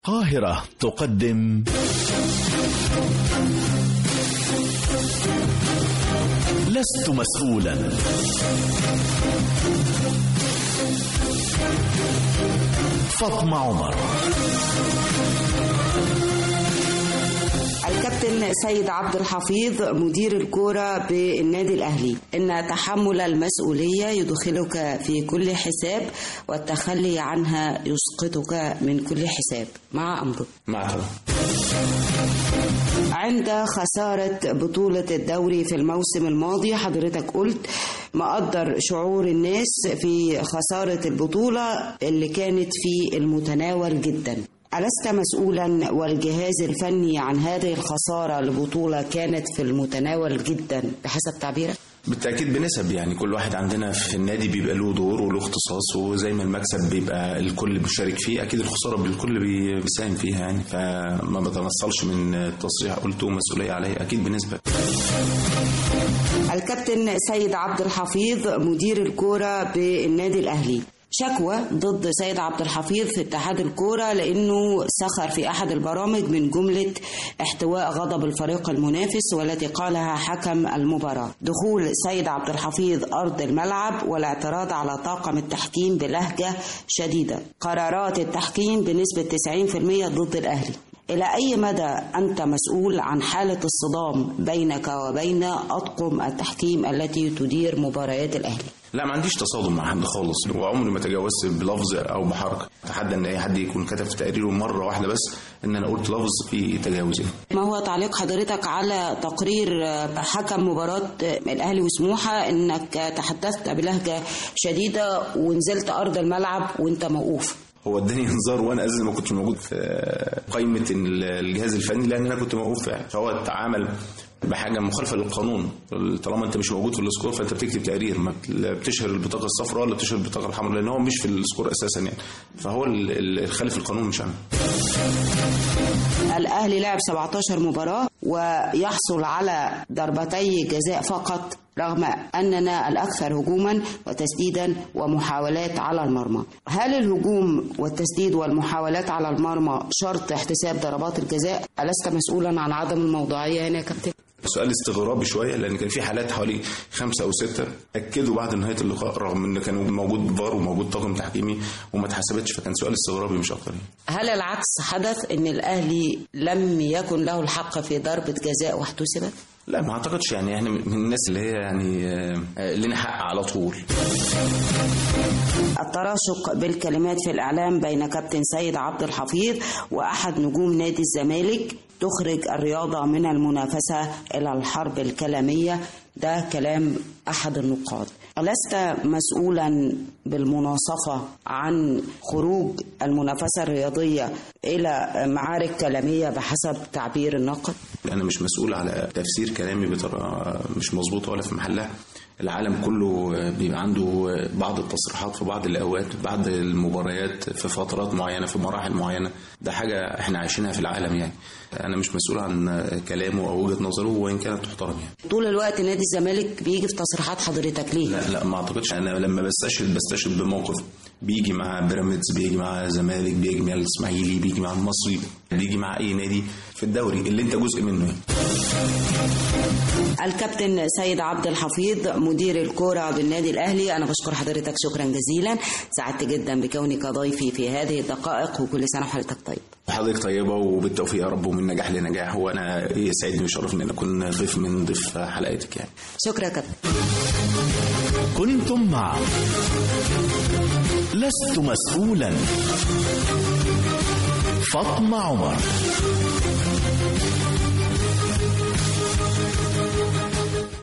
القاهرة تقدم لست مسؤولا. فاطمة عمر. الكابتن سيد عبد الحفيظ مدير الكرة بالنادي الأهلي: إن تحمل المسؤولية يدخلك في كل حساب، والتخلي عنها يسقطك من كل حساب. مع أمره. مع طبعا. عند خسارة بطولة الدوري في الموسم الماضي حضرتك قلت مقدر شعور الناس في خسارة البطولة اللي كانت في المتناول جدا. ألست مسؤولا والجهاز الفني عن هذه الخسارة لبطولة كانت في المتناول جدا بحسب تعبيرك؟ بالتأكيد بنسب، يعني كل واحد عندنا في النادي بيبقى له دور وله اختصاص، وزي ما المكسب بيبقى الكل بيشارك فيه أكيد الخسارة بالكل بيساهم فيها، يعني فما بتنصلش من التصريح قلته مسؤولية عليه أكيد بنسبة. الكابتن سيد عبد الحفيظ مدير الكرة بالنادي الأهلي: شكوى ضد سيد عبد الحفيظ في اتحاد الكورة لأنه سخر في أحد البرامج من جملة احتواء غضب الفريق المنافس والتي قالها حكم المباراة، دخول سيد عبد الحفيظ أرض الملعب والاعتراض على طاقم التحكيم بلهجة شديدة، قرارات التحكيم بنسبة 90% ضد الأهلي. إلى أي مدى أنت مسؤول عن حالة الصدام بينك وبين أطقم التحكيم التي تدير مباريات الأهلي؟ لا، ما عنديش تصادم مع حد خالص، وعمري ما تجاوزت بلفظ او بحركه. اتحدى ان اي حد يكون كتب في تقريره مره واحده بس ان انا قلت لفظ فيه تجاوز. ما هو تعليق حضرتك على تقرير حكم مباراه الاهلي وسموحه انك تحدثت بلهجه شديده ونزلت ارض الملعب وانت موقوف؟ هو اداني انذار وانا اساسا ما كنتش موجود في قائمه الجهاز الفني لان انا كنت موقوف فعلا، فهو تعامل بحاجه مخالفه للقانون. طالما انت مش موجود في السكور فانت بتكتب تقرير، ما بتشهر البطاقه الصفراء ولا بتشهر البطاقه الحمراء، لان هو مش في السكور اساسا يعني، فهو الخالف القانون مش انا. الاهلي لعب 17 مباراه ويحصل على ضربتي جزاء فقط، رغم أننا الأكثر هجوما وتسديدا ومحاولات على المرمى. هل الهجوم والتسديد والمحاولات على المرمى شرط احتساب ضربات الجزاء؟ ألست مسؤولا عن عدم الموضوعية هنا يا كابتن؟ سؤال استغرابي شويه، لان كان في حالات حوالي 5 أو 6 اكدوا بعد نهايه اللقاء رغم ان كان موجود فار وموجود طاقم تحكيمي وما اتحسبتش، فكان سؤال استغرابي مش اكتر. هل العكس حدث، ان الاهلي لم يكن له الحق في ضربه جزاء واحتسبت؟ لا، ما اعتقدش، يعني احنا من الناس اللي هي يعني لنا حق على طول. التراشق بالكلمات في الإعلام بين كابتن سيد عبد الحفيظ وأحد نجوم نادي الزمالك تخرج الرياضة من المنافسة إلى الحرب الكلامية، ده كلام أحد النقاد. ألست مسؤولا بالمناصفة عن خروج المنافسة الرياضية إلى معارك كلامية بحسب تعبير الناقد؟ أنا مش مسؤول على تفسير كلامي بطريقة مش مظبوطة ولا في محلها. العالم كله بيبقى عنده بعض التصريحات في بعض الأوقات بعد المباريات في فترات معينة في مراحل معينة، ده حاجة احنا عايشينها في العالم يعني. أنا مش مسؤول عن كلامه أو وجهة نظره وإن كانت تحترم يعني. طول الوقت نادي الزمالك بيجي في تصريحات حضرتك ليه؟ لا ما أعتقدش. أنا لما بستشهد بموقف بيجي مع بيراميدز، بيجي مع الزمالك، بيجي مع الإسماعيلي، بيجي مع المصري، بيجي مع أي نادي في الدوري اللي أنت جزء منه يعني. الكابتن سيد عبد الحفيظ مدير الكرة بالنادي الأهلي، أنا بشكر حضرتك شكرا جزيلا، سعدت جدا بكونك ضيفي في هذه الدقائق، وكل سنة وحضرتك طيب. حضرتك طيبة وبالتوفيق يا رب ومن نجاح لنجاح، وأنا يسعدني ويشرفني أن أكون ضيف من ضيف حلقتك يعني. شكرا يا كابتن. كنتم مع لست مسؤولا. فاطمة عمر.